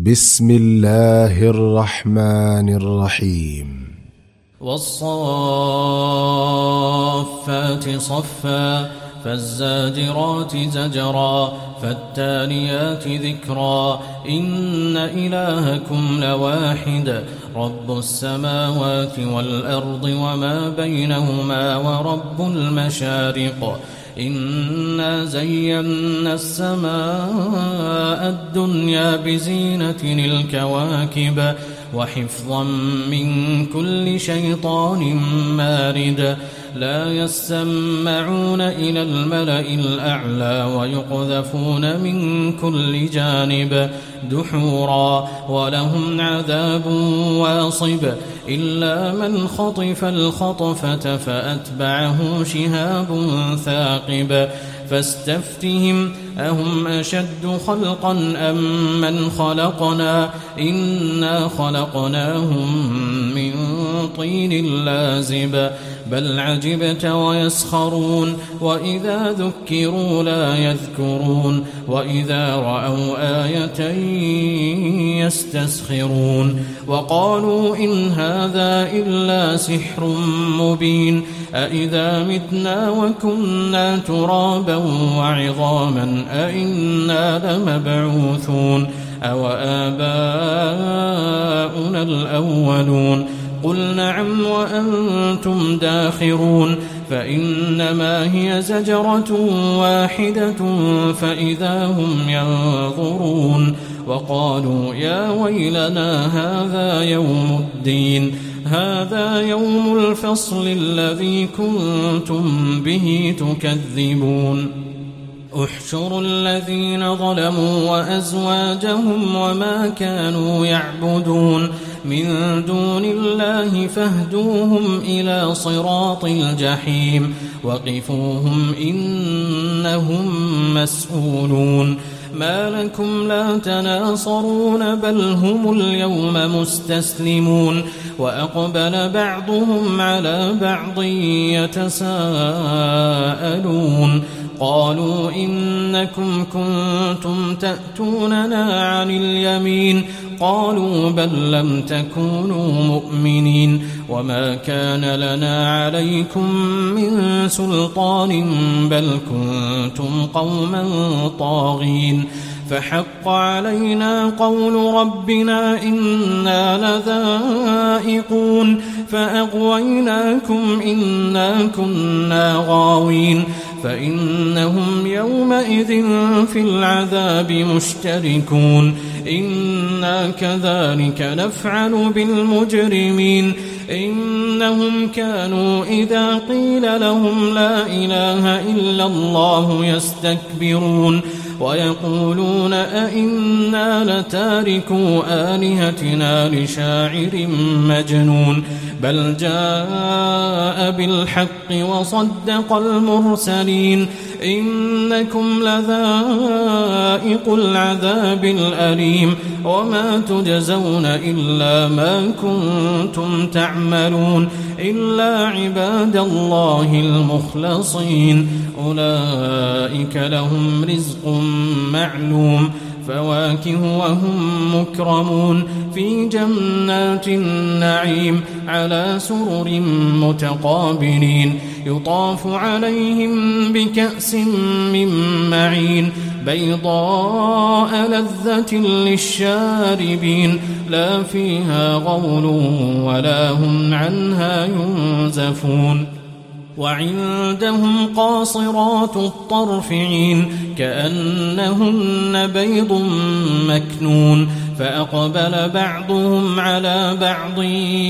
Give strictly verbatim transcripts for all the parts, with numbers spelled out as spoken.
بسم الله الرحمن الرحيم والصافات صفا فالزاجرات زجرا فالتاليات ذكرا إن إلهكم لواحد رب السماوات والأرض وما بينهما ورب المشارق إنا زينا السماء الدنيا بزينة الكواكب وحفظا من كل شيطان مارد لا يسمعون إلى الملأ الأعلى ويقذفون من كل جانب دحورا ولهم عذاب واصب إلا من خطف الخطفة فأتبعه شهاب ثاقب فاستفتهم أهم أشد خلقا أم من خلقنا إنا خلقناهم من طين لازب بل عجبت ويسخرون وإذا ذكروا لا يذكرون وإذا رأوا آية يستسخرون وقالوا إن هذا إلا سحر مبين أإذا متنا وكنا ترابا وعظاما أإنا لمبعوثون أو آباؤنا الأولون قل نعم وأنتم داخرون فإنما هي زجرة واحدة فإذا هم ينظرون وقالوا يا ويلنا هذا يوم الدين هذا يوم الفصل الذي كنتم به تكذبون احشروا الذين ظلموا وأزواجهم وما كانوا يعبدون من دون الله فاهدوهم إلى صراط الجحيم وقفوهم إنهم مسؤولون ما لكم لا تناصرون بل هم اليوم مستسلمون وأقبل بعضهم على بعض يتساءلون قالوا إنكم كنتم تأتوننا عن اليمين قالوا بل لم تكونوا مؤمنين وما كان لنا عليكم من سلطان بل كنتم قوما طاغين فحق علينا قول ربنا إنا لذائقون فأغويناكم إنا كنا غاوين فإنهم يومئذ في العذاب مشتركون إنا كذلك نفعل بالمجرمين إنهم كانوا إذا قيل لهم لا إله إلا الله يستكبرون ويقولون أئنا لتاركو آلهتنا لشاعر مجنون بل جاء بالحق وصدق المرسلين إنكم لذائق العذاب الأليم وما تجزون إلا ما كنتم تعملون إلا عباد الله المخلصين أولئك لهم رزق معلوم فواكه وهم مكرمون في جنات النعيم على سرر متقابلين يطاف عليهم بكأس من معين بيضاء لذة للشاربين لا فيها غول ولا هم عنها ينزفون وعندهم قاصرات الطرف عين كأنهن بيض مكنون فأقبل بعضهم على بعض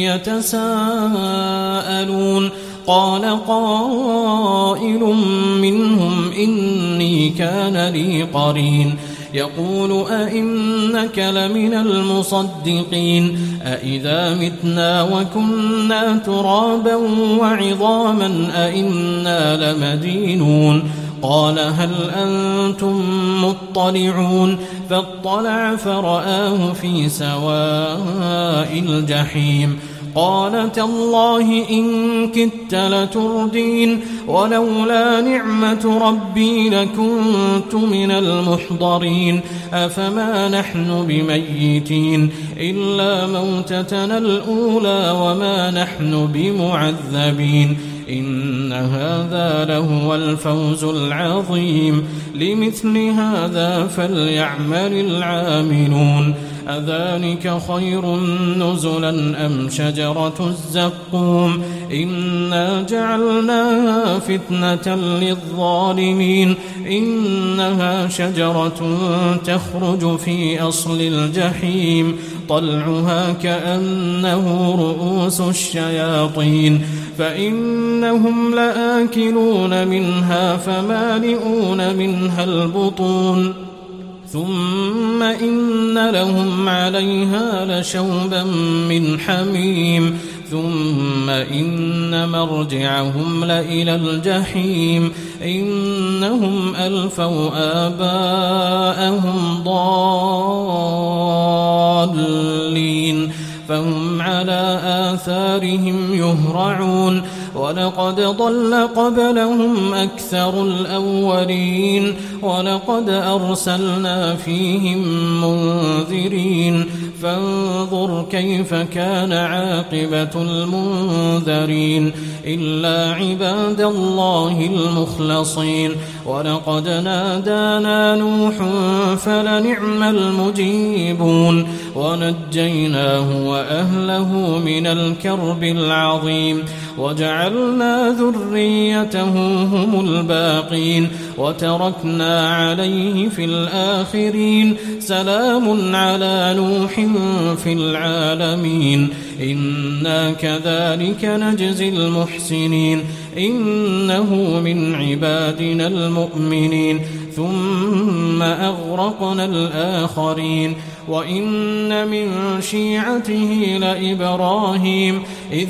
يتساءلون قال قائل منهم إني كان لي قرين يقول أئنك لمن المصدقين أئذا متنا وكنا ترابا وعظاما أئنا لمدينون قال هل أنتم مطلعون فاطلع فرآه في سواء الجحيم قال تالله إن كدت لتردين ولولا نعمة ربي لكنت من المحضرين أفما نحن بميتين إلا موتتنا الأولى وما نحن بمعذبين إن هذا لهو الفوز العظيم لمثل هذا فليعمل العاملون أذلك خير نزلا أم شجرة الزقوم إنا جعلناها فتنة للظالمين إنها شجرة تخرج في أصل الجحيم طلعها كأنه رؤوس الشياطين فإنهم لآكلون منها فمالئون منها البطون ثم إن لهم عليها لشوبا من حميم ثم إن مرجعهم لإلى الجحيم إنهم ألفوا آباءهم ضالين فهم على آثارهم يهرعون ولقد ضل قبلهم أكثر الأولين ولقد أرسلنا فيهم منذرين فانظر كيف كان عاقبة المنذرين إلا عباد الله المخلصين ولقد نادانا نوح فلنعم المجيبون ونجيناه وأهله من الكرب العظيم وجعلنا ذريته هم الباقين وتركنا عليه في الآخرين سلام على نوح في العالمين إنا كذلك نجزي المحسنين إنه من عبادنا المؤمنين ثم أغرقنا الآخرين وإن من شيعته لإبراهيم إذ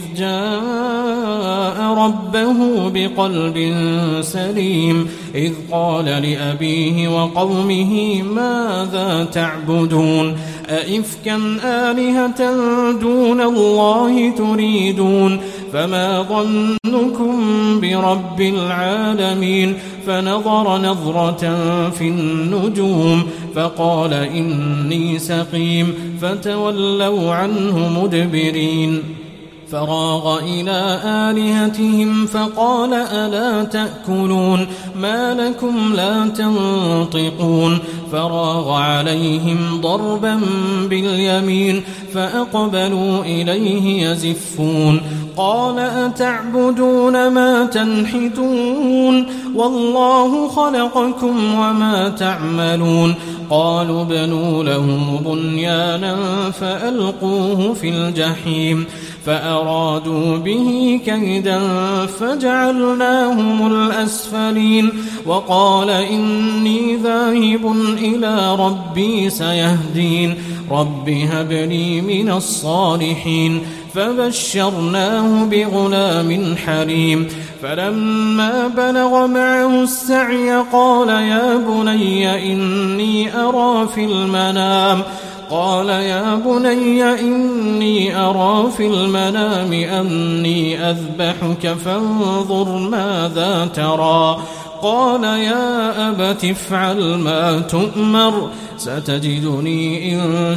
جاء ربه بقلب سليم إذ قال لأبيه وقومه ماذا تعبدون أئفكا آلهة دون الله تريدون فما ظنكم برب العالمين فنظر نظرة في النجوم فقال إني سقيم فتولوا عنه مدبرين فراغ إلى آلهتهم فقال ألا تأكلون ما لكم لا تنطقون فراغ عليهم ضربا باليمين فأقبلوا إليه يزفون قال أتعبدون ما تنحتون والله خلقكم وما تعملون قالوا بنوا له بنيانا فألقوه في الجحيم فأرادوا به كيدا فجعلناهم الأسفلين وقال إني ذاهب إلى ربي سيهدين رب هب لي من الصالحين فبشرناه بغلام حليم فلما بلغ معه السعي قال يا بني إني أرى في المنام قال يا بني إني أرى في المنام أني أذبحك فانظر ماذا ترى قال يا أبت افعل ما تؤمر ستجدني إن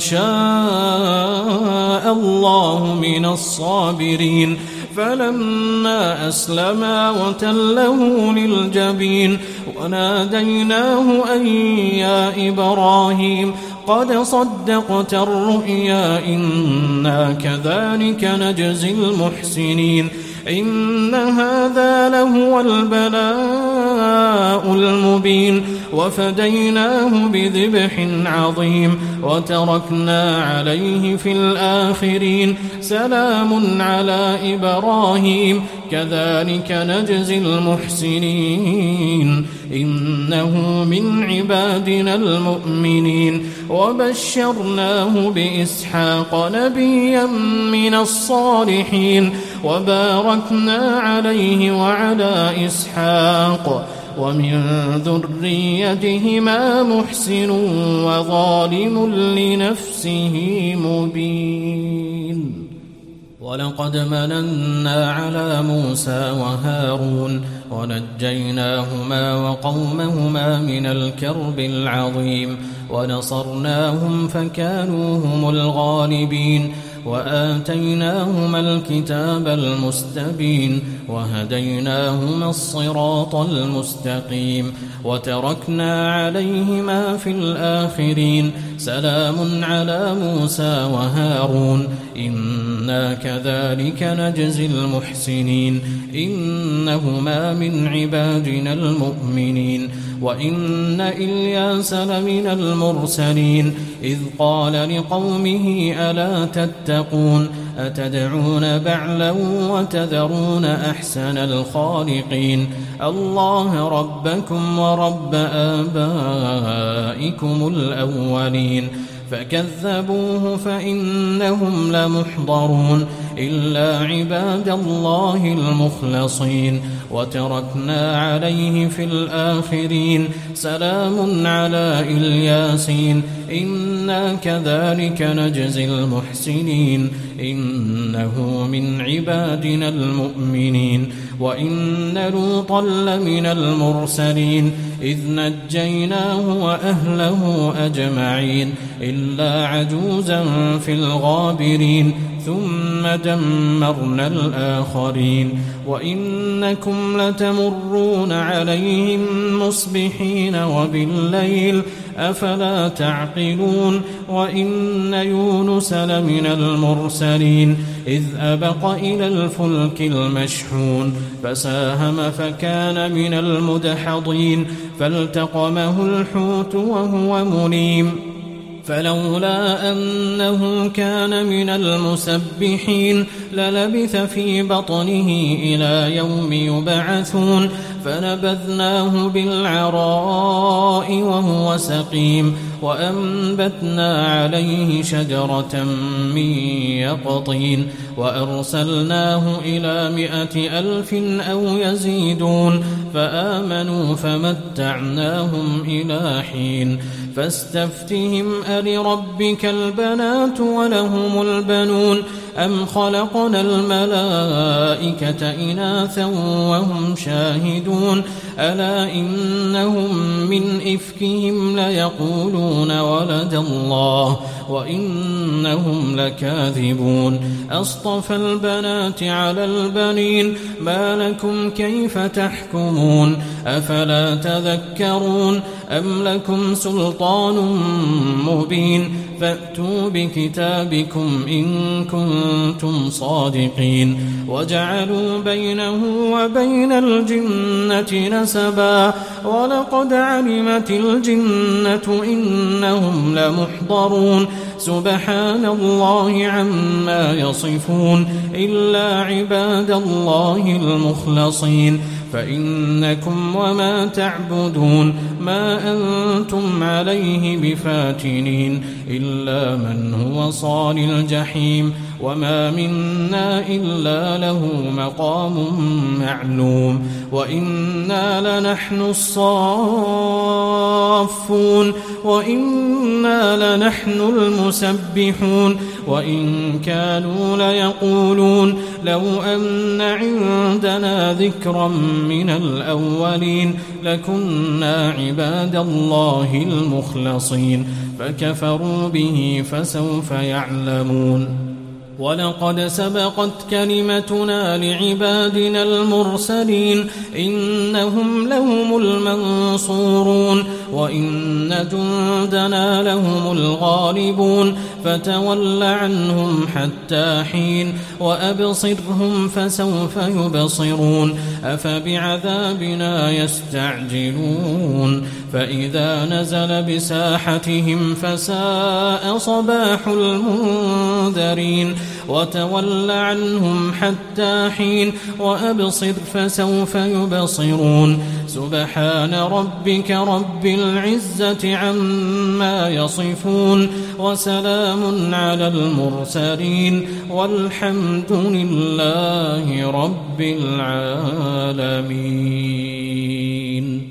شاء الله من الصابرين فلما أسلما وتله للجبين وناديناه أن يا إبراهيم قد صدقت الرؤيا إنا كذلك نجزي المحسنين إن هذا لهو البلاء المبين وفديناه بذبح عظيم وتركنا عليه في الآخرين سلام على إبراهيم كذلك نجزي المحسنين إنه من عبادنا المؤمنين وبشرناه بإسحاق نبيا من الصالحين وباركنا عليه وعلى إسحاق ومن ذريتهما محسن وظالم لنفسه مبين. ولقد مننا على موسى وهارون ونجيناهما وقومهما من الكرب العظيم ونصرناهم فكانوا هم الغالبين وآتيناهما الكتاب المستبين وهديناهما الصراط المستقيم وتركنا عليهما في الآخرين سلام على موسى وهارون إنا كذلك نجزي المحسنين إنهما من عبادنا المؤمنين وإن إلياس لمن المرسلين إذ قال لقومه ألا تتقون أتدعون بعلا وتذرون أحسن الخالقين الله ربكم ورب آبائكم الأولين فكذبوه فإنهم لمحضرون إلا عباد الله المخلصين وتركنا عليه في الآخرين سلام على إلياسين إنا كذلك نجزي المحسنين إنه من عبادنا المؤمنين وإن لوطا لمن المرسلين إذ نجيناه وأهله أجمعين إلا عجوزا في الغابرين ثم دمرنا الآخرين وإنكم لتمرون عليهم مصبحين وبالليل أفلا تعقلون وإن يونس لمن المرسلين إذ أبق إلى الفلك المشحون فساهم فكان من المدحضين فالتقمه الحوت وهو مليم فلولا أنه كان من المسبحين للبث في بطنه إلى يوم يبعثون فنبذناه بالعراء وهو سقيم وأنبتنا عليه شجرة من يقطين وأرسلناه إلى مائة ألف أو يزيدون فآمنوا فمتعناهم إلى حين فاستفتهم ألربك البنات ولهم البنون أم خلقنا الملائكة إناثا وهم شاهدون ألا إنهم من إفكهم ليقولون ولد الله وإنهم لكاذبون أصطفى البنات على البنين ما لكم كيف تحكمون أفلا تذكرون أم لكم سلطان مبين فأتوا بكتابكم إن كنتم صادقين وجعلوا بينه وبين الجنة نسبا ولقد علمت الجنة إنهم لمحضرون سبحان الله عما يصفون إلا عباد الله المخلصين فإنكم وما تعبدون ما أنتم عليه بفاتنين إلا من هو صال الجحيم وما منا إلا له مقام معلوم وإنا لنحن الصافون وإنا لنحن المسبحون وإن كانوا ليقولون لو أن عندنا ذكرا من الأولين لكنا عباد الله المخلصين فكفروا به فسوف يعلمون ولقد سبقت كلمتنا لعبادنا المرسلين إنهم لهم المنصورون وإن جندنا لهم الغالبون فتول عنهم حتى حين وأبصرهم فسوف يبصرون أفبعذابنا يستعجلون فإذا نزل بساحتهم فساء صباح المنذرين وتول عنهم حتى حين وأبصر فسوف يبصرون سبحان ربك رب العزة عما يصفون وسلام على المرسلين والحمد لله رب العالمين.